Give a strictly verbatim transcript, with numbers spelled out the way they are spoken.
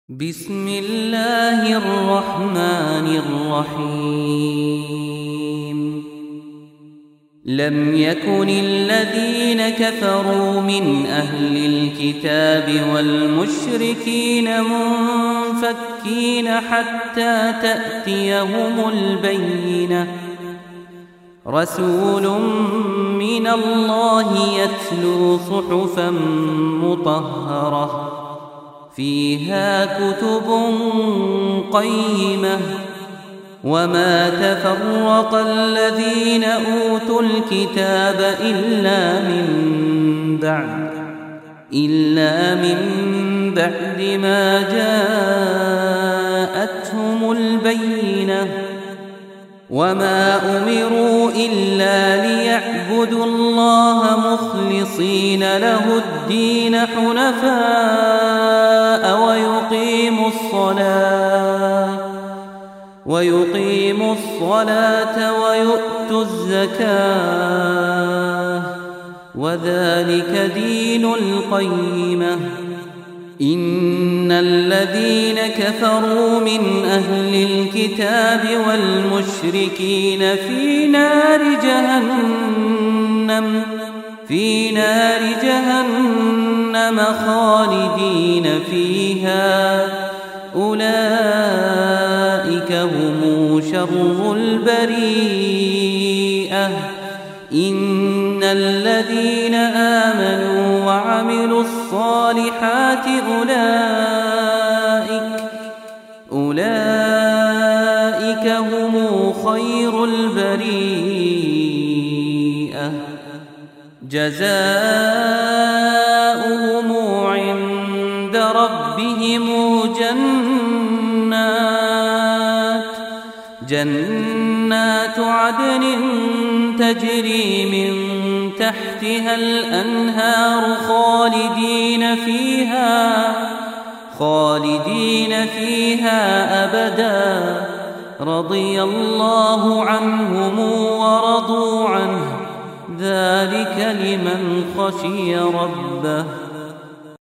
بسم الله الرحمن الرحيم. لم يكن الذين كفروا من أهل الكتاب والمشركين منفكين حتى تأتيهم البينة، رسول من الله يتلو صحفا مطهرة فيها كتب قيمة، وما تفرق الذين أوتوا الكتاب إلا من بعد إلا من بعد ما جاءتهم البينة، وما أمروا إلا ليعبدوا الله مخلصين له الدين حنفاء ويقيموا الصلاة ويقيموا الصلاة ويؤتوا الزكاة، وذلك دين القيمة. إن الذين كفروا من أهل الكتاب والمشركين في نار جهنم في نار جهنم خالدين فيها، أولئك هم شر البريئة. إن الذين آمنوا وعملوا الصالحات أولئك أولئك هم خير البريئة، جزاؤهم عند ربهم جنات جنات عدن تجري من تحتها الأنهار خالدين فيها خالدين فيها أبدا، رضي الله عنهم ورضوا عنه، ذلك لمن خشي ربه.